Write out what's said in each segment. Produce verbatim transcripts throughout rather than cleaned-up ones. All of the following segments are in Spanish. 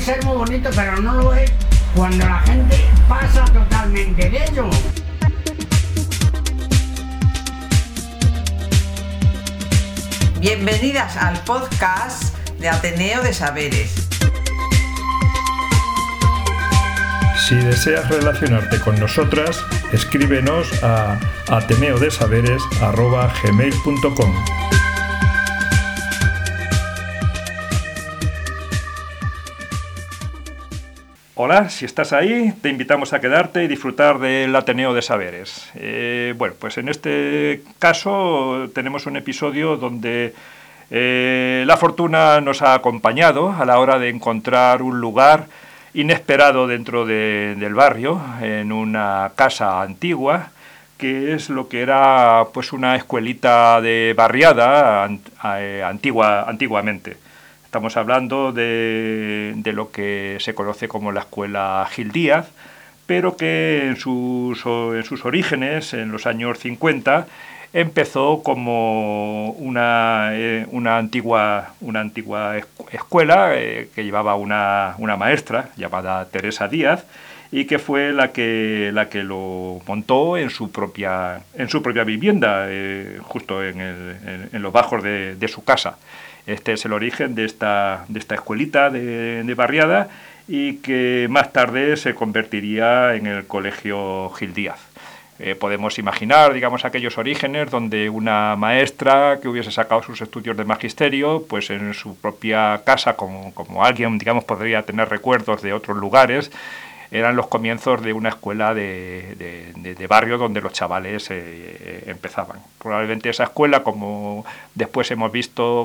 ser muy bonito, pero no lo es cuando la gente pasa totalmente de ello. Bienvenidas al podcast de Ateneo de Saberes. Si deseas relacionarte con nosotras, escríbenos a ateneodesaberes arroba gmail punto com. Hola, si estás ahí, te invitamos a quedarte y disfrutar del Ateneo de Saberes. Eh, bueno, pues en este caso tenemos un episodio donde eh, la fortuna nos ha acompañado a la hora de encontrar un lugar inesperado dentro de, del barrio, en una casa antigua, que es lo que era pues una escuelita de barriada antigua, antiguamente. Estamos hablando de, de lo que se conoce como la Escuela Gil Díaz, pero que en sus, en sus orígenes, en los años cincuenta, empezó como una, eh, una antigua, una antigua escuela eh, que llevaba una, una maestra llamada Teresa Díaz, y que fue la que, la que lo montó en su propia, en su propia vivienda, eh, justo en, el, en, en los bajos de, de su casa. Este es el origen de esta, de esta escuelita de, de barriada, y que más tarde se convertiría en el Colegio Gil Díaz. Eh, podemos imaginar, digamos, aquellos orígenes donde una maestra que hubiese sacado sus estudios de magisterio, pues en su propia casa, como, como alguien, digamos, podría tener recuerdos de otros lugares, eran los comienzos de una escuela de, de, de, de barrio donde los chavales eh, empezaban. Probablemente esa escuela, como después hemos visto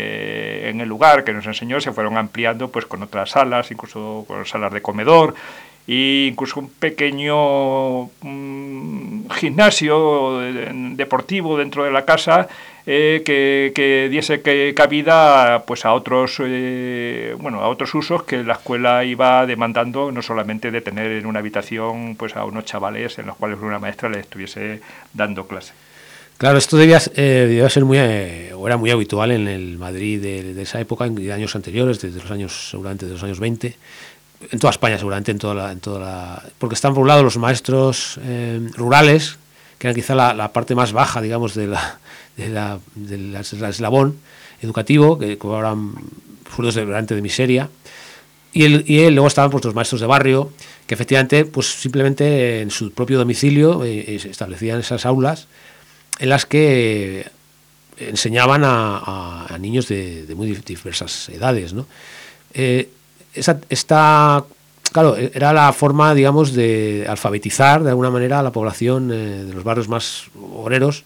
que en el lugar que nos enseñó, se fueron ampliando pues con otras salas, incluso con salas de comedor, e incluso un pequeño um, gimnasio deportivo dentro de la casa eh, que, que diese que cabida pues a otros eh, bueno a otros usos que la escuela iba demandando, no solamente de tener en una habitación pues a unos chavales en los cuales una maestra les estuviese dando clase. Claro, esto debía, eh, debía ser muy, eh, o era muy habitual en el Madrid de, de esa época, en de años anteriores, desde los años, seguramente de los años veinte, en toda España seguramente, en toda la, en toda la, porque están por un lado los maestros eh, rurales, que eran quizá la, la parte más baja, digamos, de la, de la, de la, de la eslabón educativo, que cobraban sueldos de, de miseria, y, el, y el, luego estaban pues los maestros de barrio, que efectivamente pues simplemente en su propio domicilio eh, establecían esas aulas en las que enseñaban a, a, a niños de, de muy diversas edades, ¿no? Eh, esa, esta, claro, era la forma, digamos, de alfabetizar de alguna manera a la población eh, de los barrios más obreros,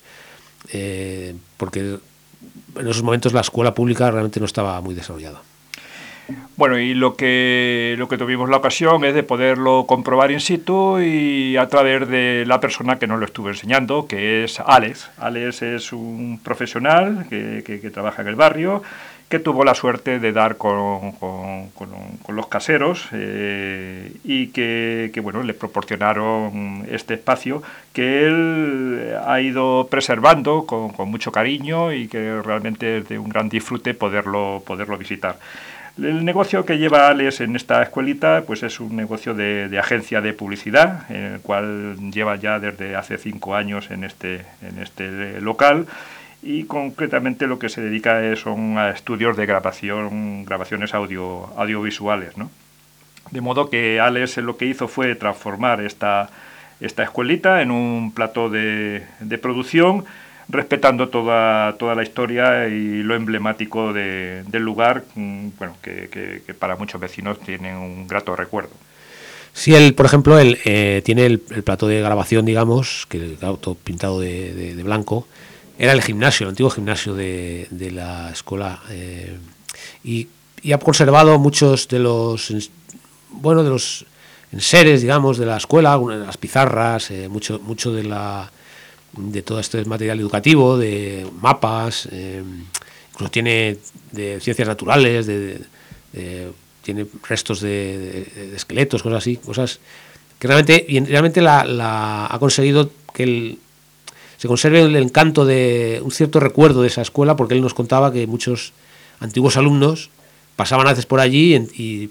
eh, porque en esos momentos la escuela pública realmente no estaba muy desarrollada. Bueno, y lo que, lo que tuvimos la ocasión es de poderlo comprobar in situ y a través de la persona que nos lo estuvo enseñando, que es Alex. Alex es un profesional que, que, que trabaja en el barrio, que tuvo la suerte de dar con, con, con, con los caseros eh, y que, que bueno, le proporcionaron este espacio que él ha ido preservando con, con mucho cariño y que realmente es de un gran disfrute poderlo, poderlo visitar. El negocio que lleva Alex en esta escuelita pues es un negocio de, de agencia de publicidad, en el cual lleva ya desde hace cinco años en este, en este local, y concretamente lo que se dedica es, son a estudios de grabación, grabaciones audio, audiovisuales, ¿no? De modo que Alex lo que hizo fue transformar esta, esta escuelita en un plató de, de producción, respetando toda, toda la historia y lo emblemático de, del lugar, bueno, que, que, que para muchos vecinos tienen un grato recuerdo. Sí, él, por ejemplo, él eh, tiene el, el plató de grabación, digamos, que el auto pintado de, de, de blanco. Era el gimnasio, el antiguo gimnasio de, de la escuela, eh, y, y ha conservado muchos de los, bueno, de los enseres, digamos, de la escuela, las pizarras, eh, mucho, mucho de la, de todo este material educativo, de mapas, eh, incluso tiene de ciencias naturales, de, de, de, tiene restos de, de, de esqueletos, cosas así, cosas que realmente, y realmente la, la ha conseguido que el se conserve el encanto de un cierto recuerdo de esa escuela, porque él nos contaba que muchos antiguos alumnos pasaban a veces por allí y, y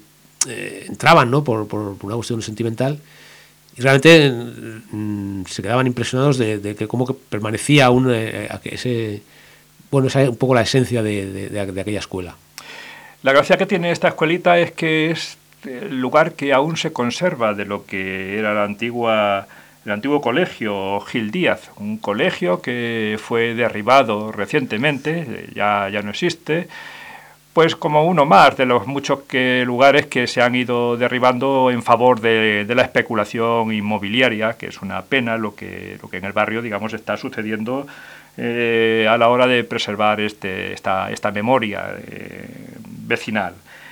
eh, entraban, ¿no? Por, por, por una cuestión sentimental, y realmente mm, se quedaban impresionados de, de que cómo que permanecía aún eh, ese, bueno, esa un poco la esencia de, de, de, de aquella escuela. La gracia que tiene esta escuelita es que es el lugar que aún se conserva de lo que era la antigua, el antiguo colegio Gil Díaz, un colegio que fue derribado recientemente, ya, ya no existe, pues como uno más de los muchos que, lugares que se han ido derribando en favor de, de la especulación inmobiliaria, que es una pena lo que, lo que en el barrio, digamos, está sucediendo eh, a la hora de preservar este, esta, esta memoria eh, vecinal.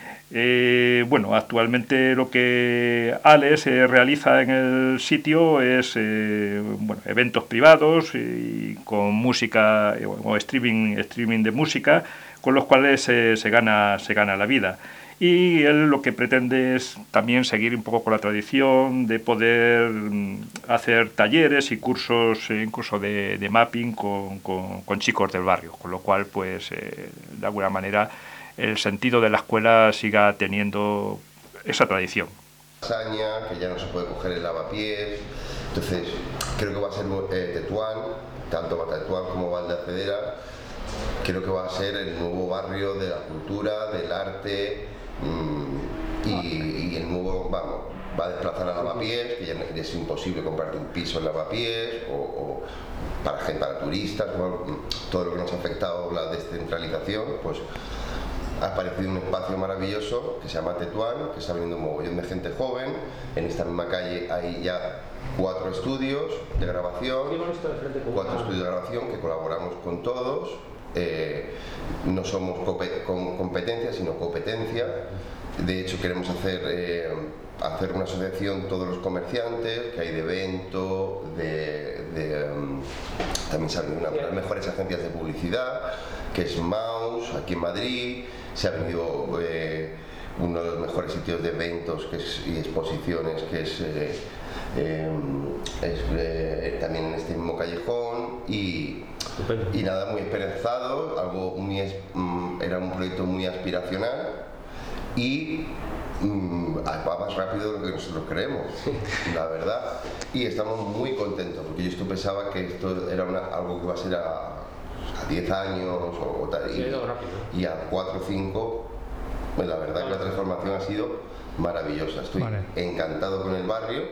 Eh, bueno, actualmente lo que Alex eh, realiza en el sitio es eh, bueno, eventos privados y con música eh, o streaming, streaming de música, con los cuales eh, se gana se gana la vida. Y él lo que pretende es también seguir un poco con la tradición de poder hacer talleres y cursos, eh, incluso de, de mapping con, con, con chicos del barrio, con lo cual, pues, eh, de alguna manera, el sentido de la escuela siga teniendo esa tradición. Lasaña, que ya no se puede coger el lavapiés, entonces creo que va a ser eh, Tetuán, tanto Tetuán como Valdecedera, creo que va a ser el nuevo barrio de la cultura, del arte mmm, y, y el nuevo, vamos, va a desplazar a Lavapiés, que ya es imposible comprarte un piso en Lavapiés, o, o para gente, para turistas, bueno, todo lo que nos ha afectado la descentralización, pues ha aparecido un espacio maravilloso que se llama Tetuán, que está viniendo un mogollón de gente joven. En esta misma calle hay ya cuatro estudios de grabación, cuatro estudios de grabación que colaboramos con todos. Eh, no somos con competencia, sino competencia. De hecho, queremos hacer, eh, hacer una asociación, todos los comerciantes, que hay de evento, de, de, um, también salen una de las mejores agencias de publicidad, que es Maus, aquí en Madrid. Se ha venido eh, uno de los mejores sitios de eventos que es, y exposiciones, que es, eh, eh, es eh, también en este mismo callejón, y, y nada, muy esperanzado, algo muy, era un proyecto muy aspiracional y mm, va más rápido de lo que nosotros creemos, la verdad, y estamos muy contentos, porque yo esto pensaba que esto era una, algo que iba a ser a a diez años o, o tal, y, y a cuatro o cinco, pues la verdad que la transformación ha sido maravillosa. Estoy vale. encantado con el barrio.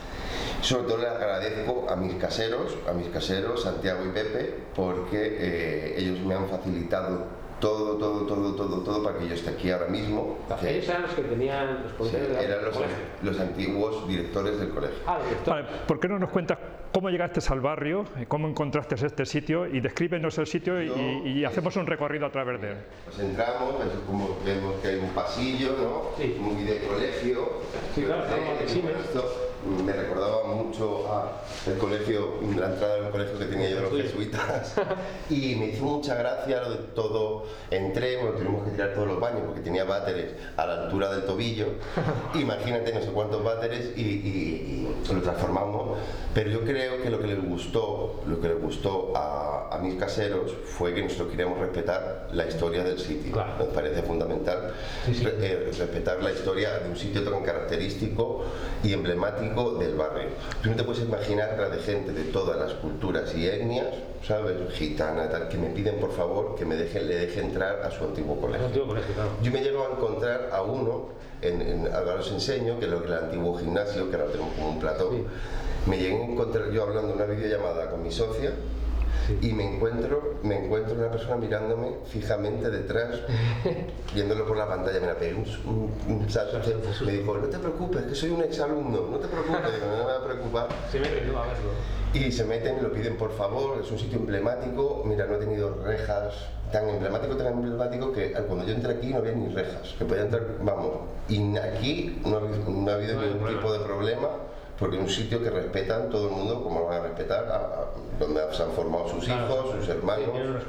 Sobre todo le agradezco a mis caseros, a mis caseros, Santiago y Pepe, porque eh, ellos me han facilitado todo, todo, todo, todo, todo para que yo esté aquí ahora mismo. Que, ellos eran los que tenían los sí, eran los, los antiguos directores del colegio. Ah, vale, ¿por qué no nos cuentas cómo llegaste al barrio, cómo encontraste este sitio y descríbenos el sitio yo, y, y hacemos un recorrido a través de él? Pues entramos, como vemos que hay un pasillo, ¿no? Sí. Muy de colegio. Sí, claro, sí, esto me recordaba mucho a el colegio, la entrada del colegio que tenía yo de los jesuitas, y me hizo mucha gracia lo de todo. Entré, bueno, tuvimos que tirar todos los baños porque tenía váteres a la altura del tobillo, imagínate no sé cuántos váteres, y, y, y lo transformamos. Pero yo creo que lo que les gustó, lo que les gustó a, a mis caseros fue que nosotros queríamos respetar la historia del sitio. Claro. Nos parece fundamental sí, sí. Re, eh, respetar la historia de un sitio tan característico y emblemático del barrio. Tú no te puedes imaginar la de gente de todas las culturas y etnias, ¿sabes? Gitana, tal, que me piden por favor que me deje, le deje entrar a su antiguo colegio. Antiguo colegio claro. Yo me llego a encontrar a uno, en, en, ahora os enseño, que es lo que es el antiguo gimnasio, que ahora tenemos como un plató. Sí. Me llegué a encontrar yo hablando una videollamada con mi socia. Sí. Y me encuentro, me encuentro una persona mirándome fijamente detrás, viéndolo por la pantalla. Me la pegué un, un, un salto. Me dijo, no te preocupes, que soy un exalumno, no te preocupes. Digo, no me voy a preocupar. Se meten, a verlo. Y se meten y lo piden por favor, es un sitio emblemático. Mira, no he tenido rejas, tan emblemático, tan emblemático que cuando yo entré aquí no había ni rejas. Que podía entrar, vamos, y aquí no ha, no ha habido no ningún tipo de problema. Porque es un sitio que respetan todo el mundo como lo van a respetar, a, a, donde se han formado sus claro, hijos, sus hermanos.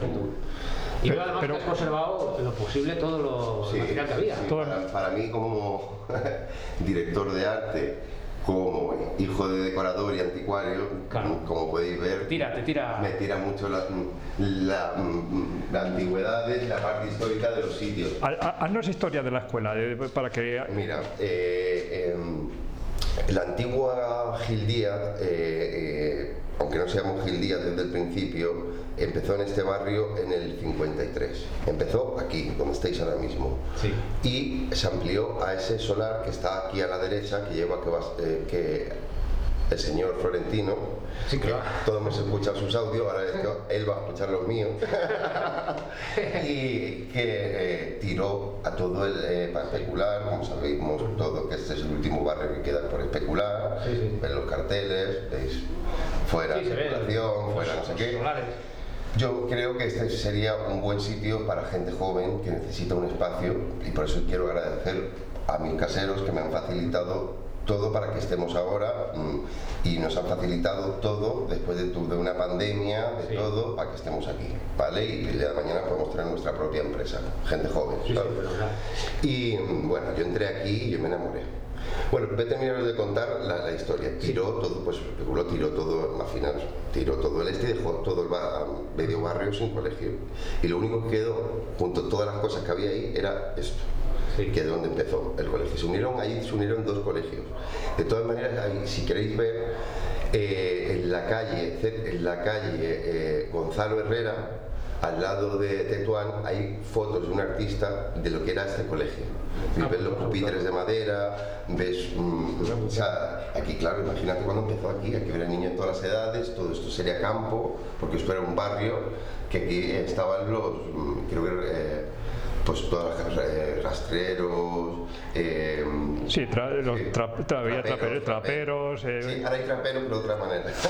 Sí, y pero, además pero, has conservado en lo posible todo lo sí, material que había. Sí, para, para mí como director de arte como hijo de decorador y anticuario, Claro. como podéis ver, Tira, te tira. me tira mucho la, la, la antigüedad, la parte histórica de los sitios. Ha- ha- Haznos historia de la escuela, eh, para que... Mira, eh, eh, la antigua Gil Díaz, eh, eh, aunque no seamos Gil Díaz desde el principio, empezó en este barrio en el cincuenta y tres. Empezó aquí, donde estáis ahora mismo. Sí. Y se amplió a ese solar que está aquí a la derecha, que lleva que, va, eh, que el señor Florentino, Sí, claro. que todos hemos escuchado sus audios, ahora esto- él va a escuchar los míos, y que eh, tiró a todo el eh, para especular, como sabemos todo, que este es el último barrio que queda por especular, Sí, sí. ven los carteles, veis fuera Sí, se ve. especulación, fuera no sé qué. Solares. Yo creo que este sería un buen sitio para gente joven que necesita un espacio, y por eso quiero agradecer a mis caseros que me han facilitado todo para que estemos ahora, mm, y nos han facilitado todo después de, tu- de una pandemia, de Sí. todo, para que estemos aquí, ¿vale? Y el día de mañana podemos tener nuestra propia empresa, gente joven, Sí, sí, ¿sabes? fenomenal. Y mm, bueno, yo entré aquí y yo me enamoré. Bueno, voy a terminar de contar la, la historia. Tiró todo, pues especuló, tiró todo, al final, tiró todo el este y dejó todo el ba- medio barrio sin colegio. Y lo único que quedó, junto a todas las cosas que había ahí, era esto. Sí. Que es donde empezó el colegio. Se unieron ahí, se unieron dos colegios. De todas maneras, ahí, si queréis ver, eh, en la calle, cer- en la calle eh, Gonzalo Herrera, al lado de Tetuán, hay fotos de un artista de lo que era este colegio. Ah, ves los pues, pupitres de madera, ves, mm, o sea, aquí claro, imagínate cuando empezó aquí, aquí había niños de todas las edades, todo esto sería campo, porque esto era un barrio que aquí estaban los, mm, creo que, eh, pues todos los eh, rastreros, eh, Sí, tra- los sí, tra- tra- había traperos, traperos, eh, Sí, ahora hay traperos, pero de otra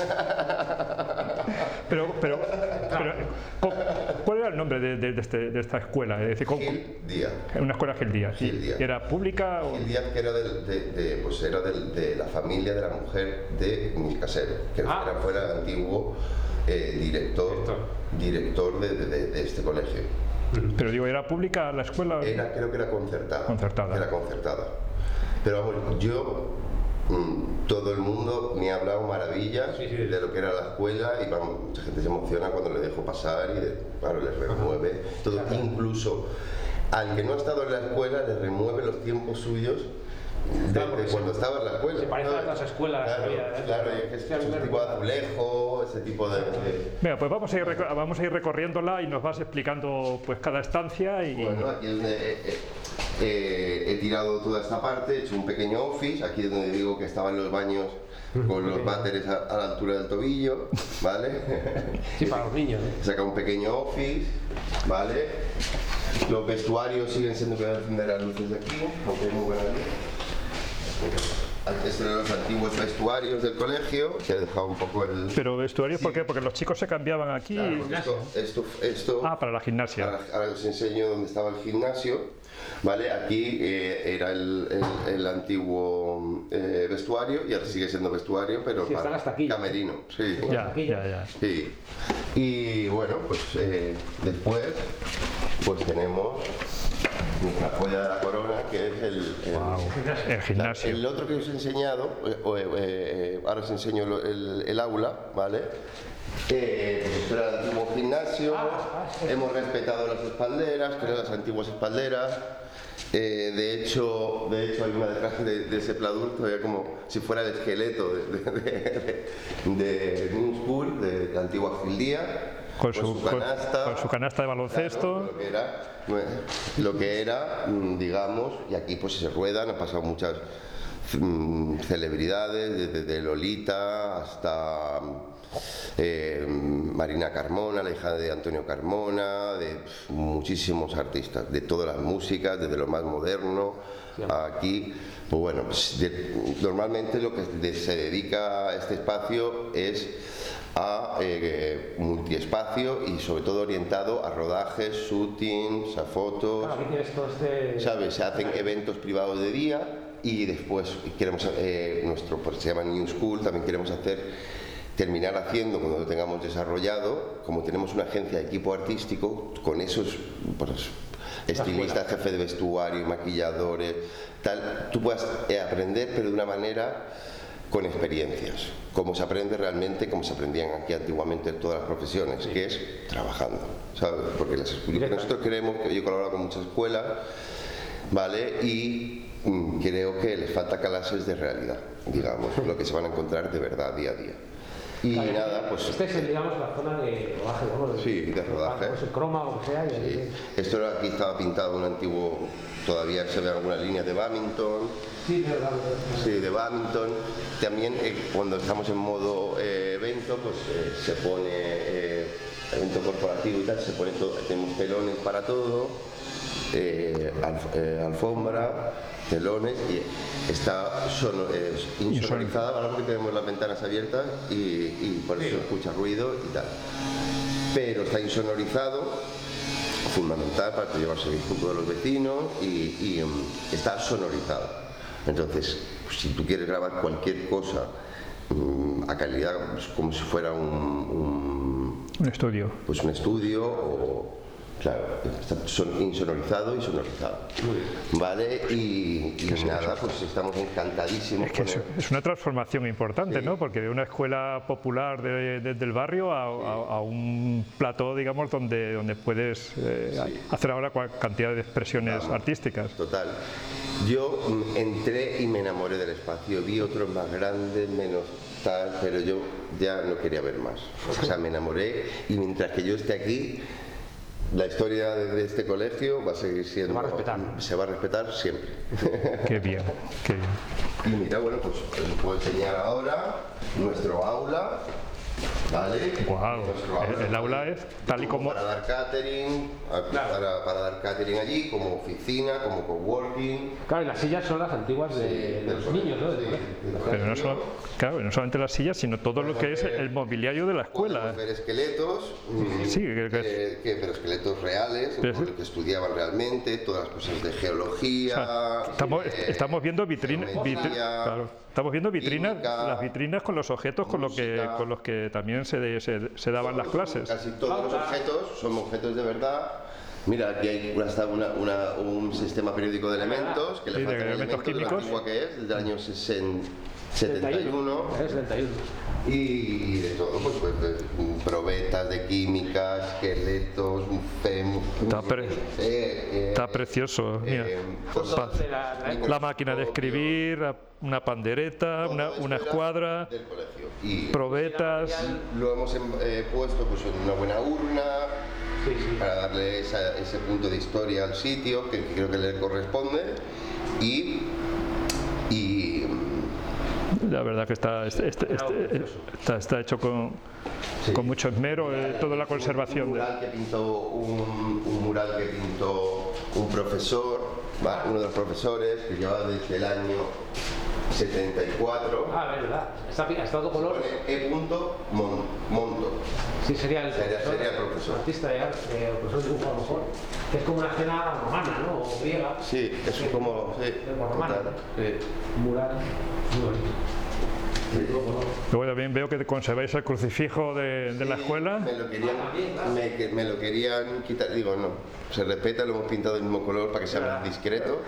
manera. pero, pero, pero, cu- ¿cuál era el nombre de, de- de este- de esta escuela? Es decir, ¿cómo- Gil Díaz. una escuela Gil Díaz. Gil Díaz. ¿Era pública o...? Gil Díaz, que era, del- de, de- pues era del- de la familia de la mujer de mis caseros, que Ah. era, fuera el antiguo eh, director, Director. director de, de- de- de este colegio. Pero digo, ¿era pública la escuela? Era, creo que era concertada. Concertada. Era concertada. Pero vamos, yo, mm, todo el mundo me ha hablado maravillas Sí, sí. de lo que era la escuela, y vamos, mucha gente se emociona cuando le dejo pasar y de- claro, les remueve todo. Incluso al que no ha estado en la escuela le remueve los tiempos suyos de, Claro, de porque cuando se- estaba en la escuela. se parece a ¿sabes? otras escuelas que Claro, había, ¿eh? claro, y es que es Sí, a mí me ese tipo de recuerda. azulejo, ese tipo de... de- Venga, pues vamos a, ir, reco- vamos a ir recorriéndola y nos vas explicando pues cada estancia y... Bueno, aquí es donde eh, eh, eh, he tirado toda esta parte, he hecho un pequeño office, aquí es donde digo que estaban los baños con los váteres a, a la altura del tobillo, ¿vale? Sí, para los niños, ¿eh? He sacado un pequeño office, ¿vale? Los vestuarios siguen siendo que voy a encender las luces de aquí, aunque hay muy buena luz. Estos eran los antiguos vestuarios del colegio, que he dejado un poco el... Pero vestuarios, Sí. ¿por qué? Porque los chicos se cambiaban aquí... Claro, porque esto, esto, esto- Ah, para la gimnasia. Ahora, ahora os enseño dónde estaba el gimnasio. Vale, aquí eh, era el, el- el antiguo eh, vestuario, y ahora sigue siendo vestuario, pero Sí, están para las taquillas. camerino. Sí. Ya, ya, ya. Sí. Y bueno, pues eh, después pues tenemos nuestra joya de la corona, que es el, el- Wow. El gimnasio. el otro que os he enseñado, eh, eh, eh, ahora os enseño lo- el, el aula, ¿vale? Eh, pues esto era el antiguo gimnasio, Ah, ah, sí. hemos respetado las espalderas, que eran las antiguas espalderas. Eh, de hecho, de hecho hay una detrás de, de ese pladur todavía como si fuera el esqueleto de, de, de, de New School, de la antigua Gil Díaz, Con su, con- canasta, con su canasta de baloncesto. Claro, lo que era, lo que era, mm, digamos, y aquí pues se ruedan, han pasado muchas mm, celebridades, desde Lolita hasta eh, Marina Carmona, la hija de Antonio Carmona, de pf, muchísimos artistas, de todas las músicas, desde lo más moderno a aquí. Pues bueno, pues de- normalmente lo que de- se dedica a este espacio es a eh, multiespacio, y sobre todo orientado a rodajes, shootings, a fotos. Claro, aquí tienes todo este... ¿Sabes? Se hacen eventos privados de día, y después queremos, eh, nuestro, pues se llama New School, también queremos hacer, terminar haciendo, cuando lo tengamos desarrollado, como tenemos una agencia de equipo artístico, con esos pues, estilistas, jefes de vestuario, maquilladores, tal, tú puedas eh, aprender, pero de una manera con experiencias, como se aprende realmente, como se aprendían aquí antiguamente en todas las profesiones, que es trabajando, ¿sabes? Porque las, nosotros creemos que yo he colaborado con muchas escuelas, ¿vale? Y mm, creo que les falta clases de realidad, digamos, lo que se van a encontrar de verdad día a día. Y vale, nada, pues... Este es, digamos, la zona de rodaje, ¿no? De, sí, de rodaje. Pues el croma o lo que sea. Y sí. ahí... Esto era, aquí estaba pintado un antiguo... Todavía se ven algunas líneas de Badminton. Sí, de verdad. Sí, de Badminton. También eh, cuando estamos en modo eh, evento, pues eh, se pone... Eh, evento corporativo y tal, se pone todo, tenemos telones para todo, eh, alf, eh, alfombra, telones, y está sono, eh, insonorizada, ahora porque tenemos las ventanas abiertas y, y por eso se escucha ruido y tal. Pero está insonorizado, fundamental para llevarse bien con todos los vecinos, y, y um, está sonorizado. Entonces, si tú quieres grabar cualquier cosa um, a calidad, pues, como si fuera un, un, un estudio, pues un estudio o claro, está son, insonorizado y sonorizado. Vale, y, y sí, nada, eso? pues estamos encantadísimos. Es que es, es una transformación importante, sí. ¿no? Porque de una escuela popular de, de, del barrio a, sí. a, a un plató, digamos, donde, donde puedes eh, sí. hacer ahora cantidad de expresiones Vamos, artísticas. Total. Yo mm, entré y me enamoré del espacio, vi otros más grandes, menos tal, pero yo ya no quería ver más. O sea, me enamoré, y mientras que yo esté aquí, la historia de este colegio va a seguir siendo... Se va a respetar. Se va a respetar siempre. Qué bien, qué bien. Y mira, bueno, pues os puedo enseñar ahora nuestro aula, ¿vale? Wow. El, el aula es tal y como... Para dar catering, claro. para, para dar catering allí, como oficina, como coworking. Claro, y las sillas son las antiguas de, Sí, de los niños, ¿no? Sí, Pero no, solo, claro, no solamente las sillas, sino todo lo que es el mobiliario de la escuela. Podemos ver esqueletos, sí, que, que, eh, que, pero esqueletos reales, pero sí. que estudiaban realmente, todas las cosas de geología. O sea, estamos, eh, estamos viendo vitrinas, vitri, claro, estamos viendo vitrinas, química, las vitrinas con los objetos con, lo que, con los que también se, de, se, se daban las clases. Casi todos los objetos son objetos de verdad. Mira, aquí hay hasta una, una, un sistema periódico de elementos, que le sí, faltan de elementos elementos químicos. de lo antigua que es, desde el año setenta y uno. setenta y uno. Y de todo, pues, pues de, probetas de química, esqueletos, fem, está, pre eh, eh, está precioso, mira. Eh, cosas, la, la, la máquina de escribir, una pandereta, una, una escuadra, del colegio. Y probetas. Lo hemos eh, puesto pues, en una buena urna. Sí, sí. Para darle esa, ese punto de historia al sitio que, que creo que le corresponde, y, y la verdad que está, este, este, este, está, está hecho con, sí. con mucho esmero, eh, toda la conservación. Un mural que pintó un, un mural que pintó un profesor, uno de los profesores que llevaba desde el año setenta y cuatro. Ah, verdad. Está, está todo color. E. Mon, Monto. Sí, sería el sería, profesor, sería el profesor. artista de arte, el profesor de dibujo a lo mejor. Que es como una escena romana, ¿no? O griega. Sí, es que como. Sí, romana. Sí. Mural. Muy bonito. Luego también veo que conserváis el crucifijo de, de sí, la escuela. Me lo, querían, me, me lo querían quitar, digo no, se respeta, lo hemos pintado del mismo color para que sea más discreto.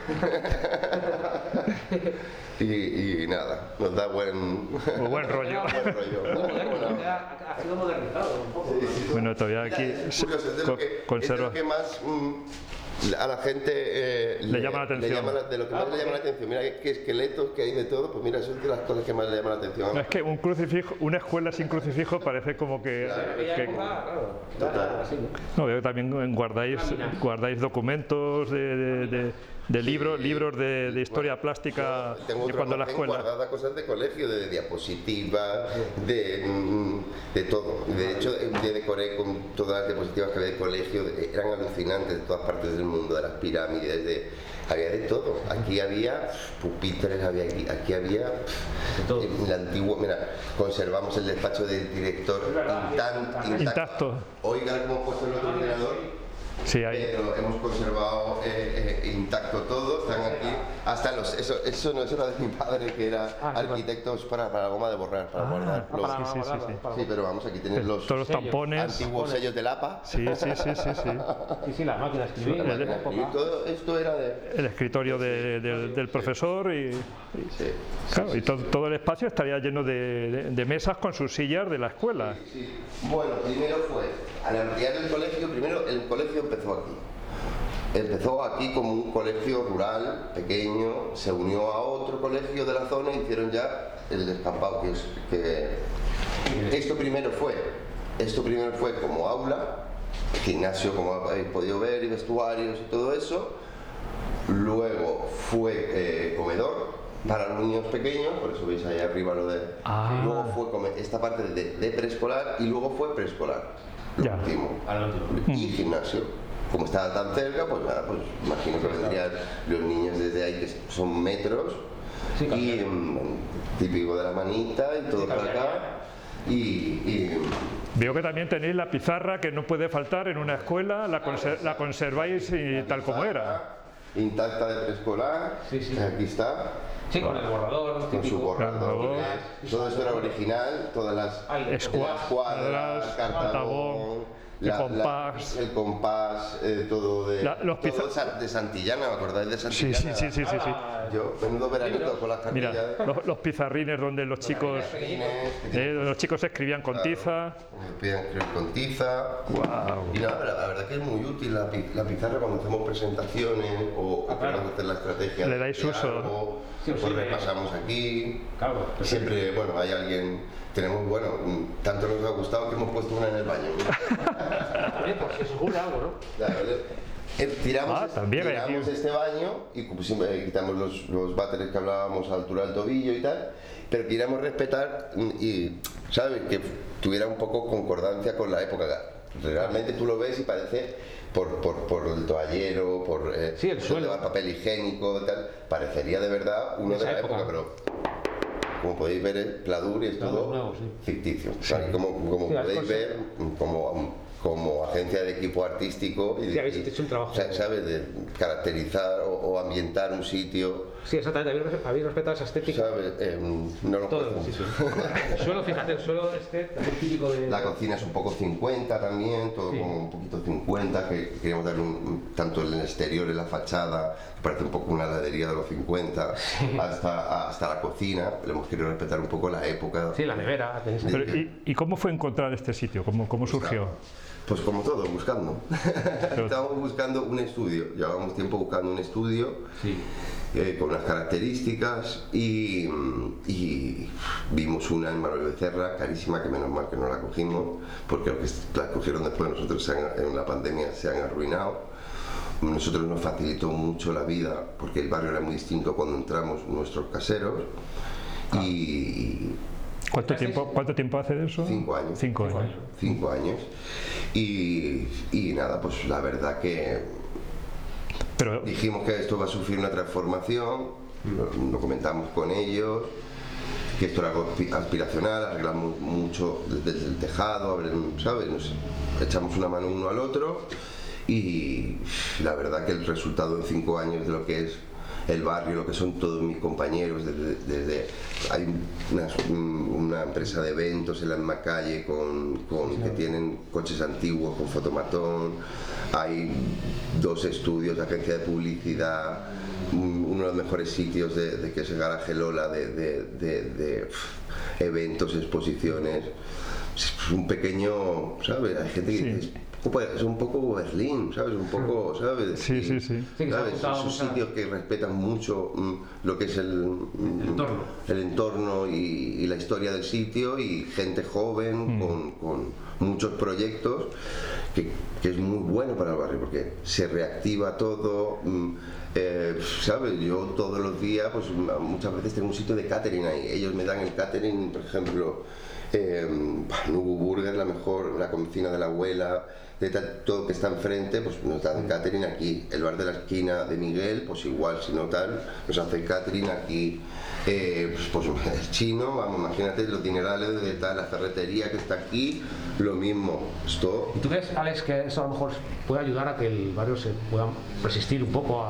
y, y nada, nos da buen, muy buen rollo. buen rollo. Ha sido modernizado un poco. Sí, sí, bueno, todavía aquí es curioso, es de lo que, conserva. Es de lo que más mm, a la gente eh, le, le llama la atención. Le llama la, de lo que más ah, le llama la atención. Mira qué esqueletos que hay de todo, pues mira, eso es de las cosas que más le llaman la atención. No, es que un crucifijo, una escuela sin crucifijo parece como que... Claro, que, que claro, total. No, veo que también guardáis, guardáis documentos de, de, de, de sí, libros, libros de, de historia plástica tengo de cuando la escuela. Guardada cosas de colegio, de diapositivas, de, de todo. De hecho, de decoré con todas las diapositivas que había de colegio, eran alucinantes de todas partes del mundo, de las pirámides, de, había de todo. Aquí había pupitres, había aquí, aquí había en la antigua, mira, conservamos el despacho del director intan, intacto. intacto. Oiga, cómo he puesto el otro ordenador. Sí, hay. Pero hemos conservado eh, eh, intacto todo, están aquí. Hasta los, eso, eso no eso era de mi padre, que era Ah, sí, arquitectos para, para la goma de borrar, para guardar Ah, los- para sí, sí, guardarlo, sí, sí. para- Sí, pero vamos, aquí tenéis los Todos los sellos. tampones. antiguos sellos del A P A. Sí, sí, sí, sí, sí. Sí, sí, la máquina de escribir. La de máquina la de época. escribir, todo esto era de... El escritorio de- de- del profesor y, Sí. claro, y todo, todo el espacio estaría lleno de, de- de mesas con sus sillas de la escuela. Sí. Bueno, primero fue, al ampliar el colegio, primero el colegio empezó aquí. Empezó aquí como un colegio rural, pequeño, se unió a otro colegio de la zona y hicieron ya el descampado, que es que esto primero fue, esto primero fue como aula, gimnasio como habéis podido ver y vestuarios y todo eso. Luego fue eh, comedor para los niños pequeños, por eso veis ahí arriba lo de... Ah. Luego fue come- esta parte de, de preescolar y luego fue preescolar, lo Ya. último. Ahora lo último. Y gimnasio. Como estaba tan cerca, pues nada, pues imagino que vendrían los niños desde ahí, que son metros, Sí, claro. y mm, típico de la manita y todo Sí, para claro. acá. Y, y Veo que también tenéis la pizarra que no puede faltar en una escuela, la, conser- la conserváis y tal como era. intacta de preescolar, Sí, sí. aquí está, Sí, con el borrador, con su típico. borrador. Borrador. Todo esto era original, todas las Al- Escua- las cuadras, cartabón, cartabón, el compás. el compás, eh, todo de La- los todo piza- sa- de Santillana, ¿me acordáis de Sí, Santillana? sí, sí, sí, sí, sí. Ah, Yo, menudo veranito con las Mira, cartillas. los, los pizarrines donde los chicos, eh, los chicos escribían con tiza. Me piden escribir con tiza. Guau. Y nada, la, la verdad que es muy útil la, pi- la pizarra cuando hacemos presentaciones o, o queremos hacer la estrategia. Le de- dais de uso. algo, Sí, pues sí, repasamos aquí. Claro, pues Siempre, bueno, hay alguien, tenemos, bueno, mm, tanto nos ha gustado que hemos puesto una en el baño. Oye, pues si os ocurre algo, ¿no? Claro, eh, tiramos, Ah, también hay tiramos aquí. este baño y pues, siempre quitamos los, los váteres que hablábamos a altura del tobillo y tal, pero queríamos respetar mm, y, ¿sabes? Que tuviera un poco concordancia con la época. Realmente tú lo ves y parece por, por, por el toallero, por eh, Sí, el donde suelo. va el papel higiénico y tal, parecería de verdad uno de Esa la época, época. pero como podéis ver, el pladur y es Todo todo nuevo, sí. ficticio. O sea, como, como Sí, las podéis cosas. ver, como, como agencia de equipo artístico y, Sí, habéis y- hecho un trabajo. o sea, ¿sabes? De caracterizar o, o ambientar un sitio, Sí, exactamente. Habéis, habéis respetado esa estética. ¿sabes? Eh, no lo Todo, podemos. sí, sí. El suelo, fíjate, el suelo este, también típico de... La cocina es un poco cincuenta también, todo Sí. como un poquito cincuenta, que queríamos darle un, un- tanto en el exterior, en la fachada, que parece un poco una heladería de los cincuenta, hasta, hasta la cocina, le hemos querido respetar un poco la época. Sí, la nevera. tenéis- Pero, ¿y, y cómo fue encontrar este sitio? ¿Cómo, cómo surgió? Pues como todo, buscando. Estábamos buscando un estudio, llevábamos tiempo buscando un estudio Sí. eh, con unas características y, y vimos una en Manuel Becerra, carísima, que menos mal que no la cogimos, porque los que la cogieron después nosotros se han- en la pandemia se han arruinado. Nosotros nos facilitó mucho la vida porque el barrio era muy distinto cuando entramos nuestros caseros y ¿Cuánto tiempo, ¿Cuánto tiempo hace de eso? Cinco años. Cinco Cinco años. años. cinco años y, y nada, pues la verdad que Pero, dijimos que esto va a sufrir una transformación, lo, lo comentamos con ellos, que esto era algo aspi- aspiracional, arreglamos mucho desde el tejado, abren- ¿sabes? Nos echamos una mano uno al otro y la verdad que el resultado en cinco años de lo que es el barrio, lo que son todos mis compañeros, desde, desde- hay una, una empresa de eventos en la misma calle con, con- que tienen coches antiguos con fotomatón, hay dos estudios de agencia de publicidad, un- uno de los mejores sitios de, de que es el Garaje Lola de, de- de- de, pff, eventos, exposiciones, es un pequeño, ¿sabes? Hay gente que Sí. dice, es un poco Berlín, ¿sabes? Un poco, ¿sabes? Sí, sí, sí. Sí, que se ha ¿Sabes? juntado Esos mucha- sitios que respetan mucho mm, lo que es el, mm, El entorno. el entorno y, y la historia del sitio y gente joven con, con muchos proyectos que, que es muy bueno para el barrio porque se reactiva todo. mm, eh, ¿Sabes? Yo todos los días, pues muchas veces tengo un sitio de catering ahí. Ellos me dan el catering, por ejemplo. Eh, Nubu Burger, la mejor, la cocina de la abuela, de tal, todo que está enfrente, pues nos dan catering aquí. El bar de la esquina de Miguel, pues igual, si no tal, nos hace catering aquí. Eh, pues, pues el chino, vamos, imagínate los dinerales de tal, la ferretería que está aquí, lo mismo. Esto ¿Y tú crees, Alex, que eso a lo mejor puede ayudar a que el barrio se pueda resistir un poco a,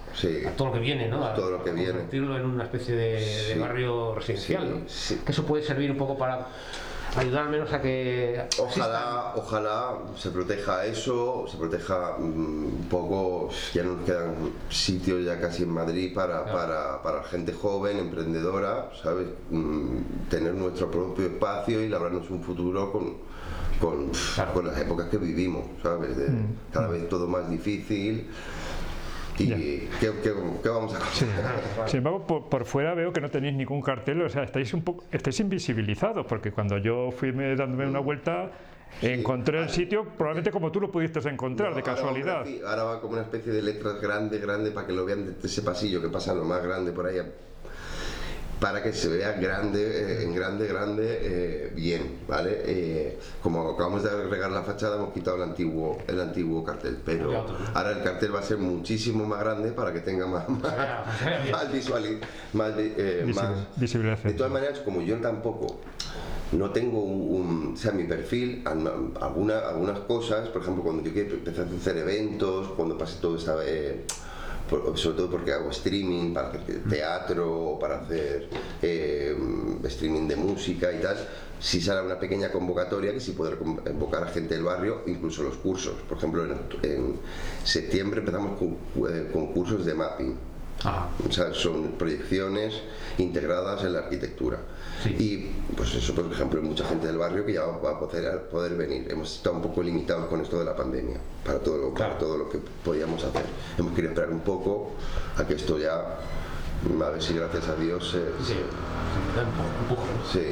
Sí. a todo lo que viene, ¿no? A, Todo lo que a viene. convertirlo en una especie de, Sí. de barrio residencial, Sí, ¿no? sí. Que eso puede servir un poco para ayudar al menos a que Ojalá, ojalá se proteja eso, se proteja mm, un poco, ya no nos quedan sitios ya casi en Madrid para, Claro. para, para gente joven, emprendedora, ¿sabes? Mm, tener nuestro propio espacio y labrarnos un futuro con, con, Claro. con las épocas que vivimos, ¿sabes? De, cada vez todo más difícil. ¿Y Ya. ¿qué, qué, qué vamos a Sí. contar? Sin embargo, por, por fuera veo que no tenéis ningún cartel, o sea, estáis un poco, estáis invisibilizados, porque cuando yo fui me- dándome una vuelta, encontré el sitio, probablemente como tú lo pudiste encontrar, No, de ahora va casualidad. como una- Ahora va como una especie de letras grande, grande, para que lo vean de ese pasillo que pasa lo más grande por ahí, para que se vea grande, eh, en grande, grande, eh, bien, ¿vale? Eh, como acabamos de agregar la fachada, hemos quitado el antiguo, el antiguo cartel, pero Ya, otro. ahora el cartel va a ser muchísimo más grande para que tenga más, más, vea- se vea bien. más visual, más, vi- eh, Visibil- más- visibilización. De todas maneras, como yo tampoco no tengo un, un- o sea, mi perfil, al- alguna- algunas cosas, por ejemplo, cuando yo quiero empezar a hacer eventos, cuando pase todo esta, eh, por- sobre todo porque hago streaming para hacer teatro, para hacer eh, streaming de música y tal, si sale una pequeña convocatoria que sí poder convocar a gente del barrio, incluso los cursos. Por ejemplo, en, en septiembre empezamos con, eh, con cursos de mapping. Ajá. O sea, son proyecciones integradas en la arquitectura. Sí. Y pues eso, por ejemplo, hay mucha gente del barrio que ya va a poder, poder venir. Hemos estado un poco limitados con esto de la pandemia, para todo, lo, Claro. para todo lo que podíamos hacer. Hemos querido esperar un poco a que esto ya, a ver si gracias a Dios se, Sí, sí, da un poco, un poco, ¿no? se,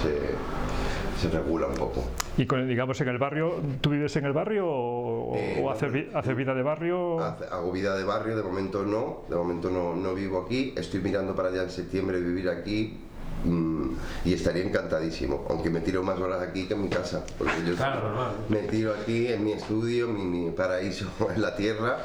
se, se regula un poco. Y con, digamos, en el barrio, ¿tú vives en el barrio o, Eh, o haces, vi- haces vida de barrio? Hace- Hago vida de barrio, de momento no, de momento no, no vivo aquí, estoy mirando para allá en septiembre vivir aquí mm, y estaría encantadísimo, aunque me tiro más horas aquí que en mi casa, porque yo Claro, normal. me tiro aquí en mi estudio, mi, mi paraíso en la tierra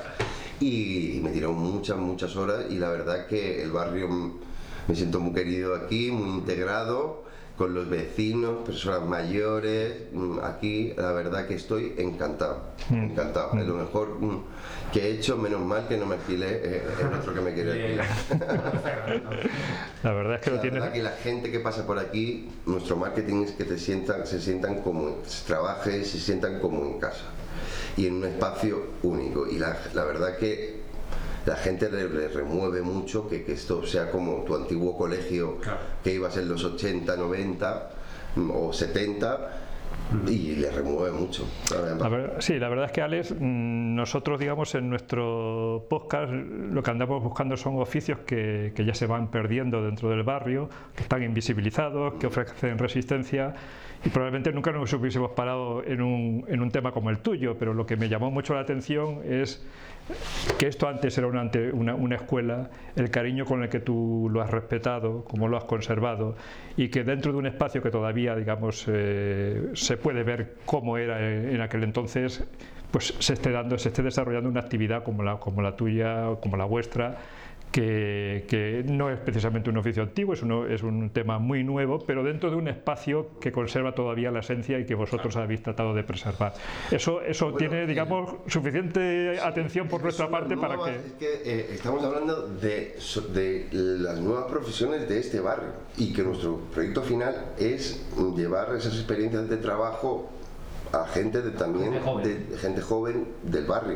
y me tiro muchas, muchas horas y la verdad que el barrio mm, me siento muy querido aquí, muy integrado con los vecinos, personas mayores, mm, aquí la verdad que estoy encantado, encantado. Es lo mejor mm, que he hecho, menos mal que no me alquilé eh, el otro que me quiere Bien. alquilar. La verdad es que lo La tienes... verdad que la gente que pasa por aquí, nuestro marketing es que te sientan, se sientan como, trabajen, se sientan como en casa y en un espacio único. Y la, la verdad que la gente le, le remueve mucho que, que esto sea como tu antiguo colegio, Claro. que ibas en los ochenta, noventa mm, o setenta y le remueve mucho. La ver- sí, la verdad es que, Alex, mm, nosotros, digamos, en nuestro podcast lo que andamos buscando son oficios que, que ya se van perdiendo dentro del barrio, que están invisibilizados, que ofrecen resistencia y probablemente nunca nos hubiésemos parado en un, en un tema como el tuyo, pero lo que me llamó mucho la atención es que esto antes era una, ante- una, una escuela, el cariño con el que tú lo has respetado, cómo lo has conservado y que dentro de un espacio que todavía, digamos, eh, se puede ver cómo era en, en aquel entonces, pues se esté dando, se esté desarrollando una actividad como la, como la tuya, como la vuestra, que, que no es precisamente un oficio antiguo, es, uno, es un tema muy nuevo, pero dentro de un espacio que conserva todavía la esencia y que vosotros habéis tratado de preservar. Eso, eso Bueno, tiene, eh, digamos, suficiente atención por Es que nuestra son las parte para nuevas- que... Es que eh, estamos hablando de, so- de las nuevas profesiones de este barrio y que nuestro proyecto final es llevar esas experiencias de trabajo a gente de, también Gente joven. de, de gente joven del barrio.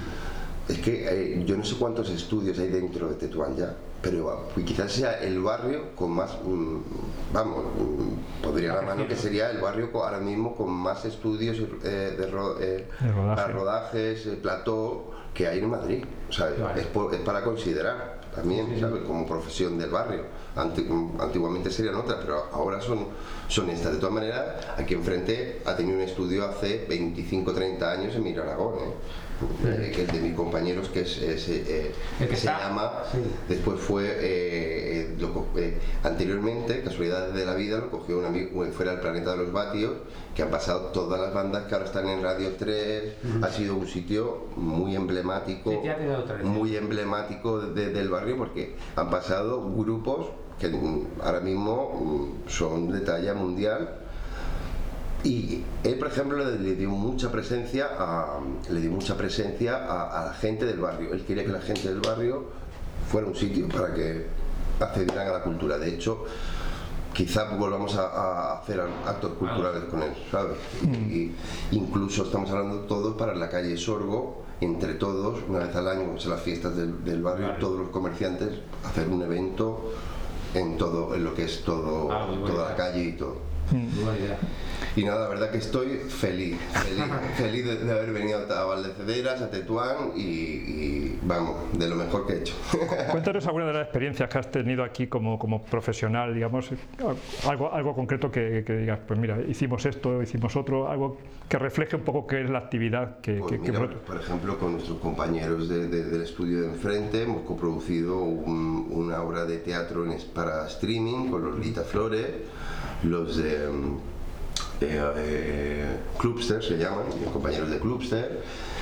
Es que eh, yo no sé cuántos estudios hay dentro de Tetuán ya, pero ah, pues quizás sea el barrio con más, mm, vamos, mm, podría la mano que sería el barrio co- ahora mismo con más estudios eh, de, ro- eh, De rodaje. para rodajes, eh, plató, que hay en Madrid. O sea, Vale. es, por- es para considerar también, ¿sabes? Como profesión del barrio. Anti- antiguamente serían otras, pero ahora son, son estas. De todas maneras, aquí enfrente ha tenido un estudio hace veinticinco, treinta años en Mir Aragón, ¿eh? Eh, que es de mis compañeros, que es, es, eh, El que se está- llama, sí. después fue, eh, eh, lo co- eh, anteriormente, casualidades de la vida, lo cogió un amigo fuera del Planeta de los Vatios, que han pasado todas las bandas que ahora están en Radio tres, ha sido un sitio muy emblemático, Sí, ya ha tenido tradición. muy emblemático de- del barrio, porque han pasado grupos que mm, ahora mismo mm, son de talla mundial. Y él, por ejemplo, le, le dio mucha presencia a, le dio mucha presencia a, a la gente del barrio. Él quería que la gente del barrio fuera un sitio para que accedieran a la cultura. De hecho, quizá volvamos a, a hacer actos culturales con él, ¿sabes? Y, y incluso estamos hablando todos para la calle Sorgo, entre todos, una vez al año, en las fiestas del, del barrio, vale. Todos los comerciantes, hacer un evento en todo, en lo que es todo, ah, toda la calle y todo. Muy buena idea. Y nada, la verdad que estoy feliz, feliz, feliz de, de haber venido a Valdecederas, a Tetuán y, y vamos, de lo mejor que he hecho. Cuéntanos alguna de las experiencias que has tenido aquí como, como profesional, digamos, algo, algo concreto que, que digas, pues mira, hicimos esto, hicimos otro, algo que refleje un poco qué es la actividad que... Pues que, mira, que... Por ejemplo, con nuestros compañeros de, de, del estudio de enfrente hemos coproducido un, una obra de teatro en, para streaming con los Lita Flores, los de... Eh, eh, Clubster se llaman, mis compañeros de Clubster,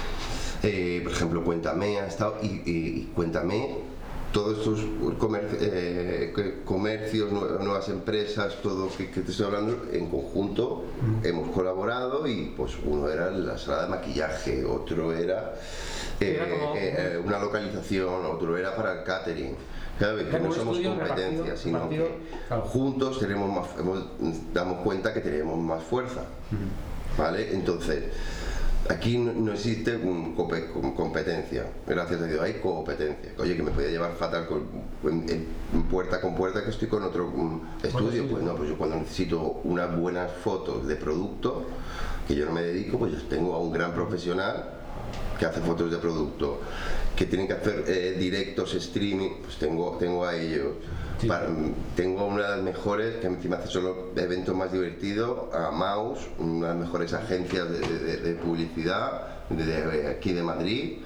eh, por ejemplo Cuéntame ha estado y, y, y Cuéntame, todos estos comer, eh, comercios, nuevas empresas, todo que, que te estoy hablando, en conjunto mm. hemos colaborado y pues uno era la sala de maquillaje, otro era, eh, era como... eh, una localización, otro era para el catering. Cada vez que no somos competencias, sino repartido, que claro. juntos tenemos más, hemos, damos cuenta que tenemos más fuerza, uh-huh. ¿vale? Entonces, aquí no, no existe un cope, competencia, gracias a Dios, hay competencia. Oye, que me podía llevar fatal con, en, en puerta con puerta que estoy con otro um, estudio, pues no, pues yo cuando necesito unas buenas fotos de producto, que yo no me dedico, pues yo tengo a un gran profesional que hace fotos de producto, que tienen que hacer eh, directos, streaming, pues tengo, tengo a ellos. Sí. Para, tengo una de las mejores, que encima hace solo eventos más divertidos, a Maus, una de las mejores agencias de, de, de publicidad de, de aquí de Madrid.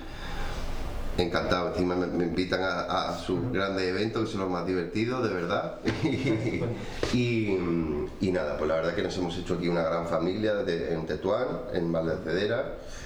Encantado, encima me, me invitan a, a sus grandes eventos, que son los más divertidos, de verdad. y, y, y nada, pues la verdad que nos hemos hecho aquí una gran familia de, en Tetuán, en Valdecederas.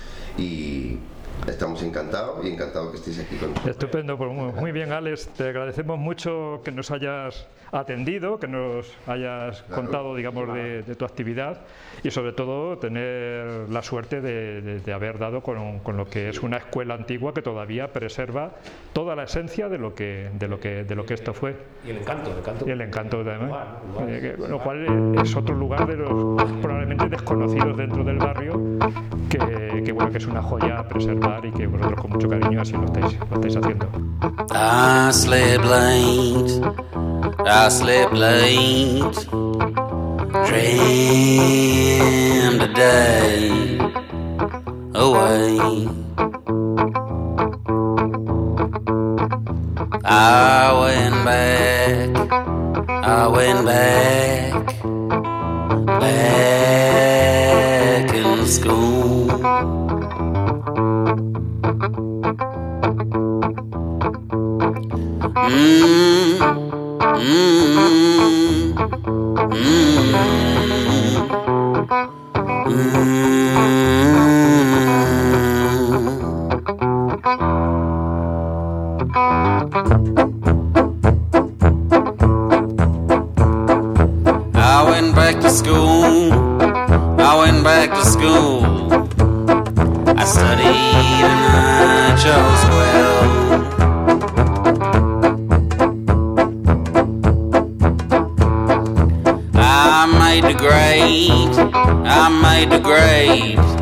Y estamos encantados y encantados que estéis aquí con nosotros. Estupendo, pues muy, muy bien, Alex, te agradecemos mucho que nos hayas atendido, que nos hayas claro. contado, digamos, de, de tu actividad y sobre todo tener la suerte de, de, de haber dado con, con lo que es una escuela antigua que todavía preserva toda la esencia de lo que de lo que de lo que esto fue. Y el encanto, el encanto. Y el encanto también. Lugar, lugar. Eh, que, lo cual es otro lugar de los probablemente desconocidos dentro del barrio que, que bueno, que es una joya preservar y que vosotros con mucho cariño así lo estáis, lo estáis haciendo. I slept late, I slept late, dreamed the day away. I went back, I went back, back in school. Mm, mm, mm, mm. I went back to school, I went back to school. I studied and I chose well. I made the grade, I made the grade.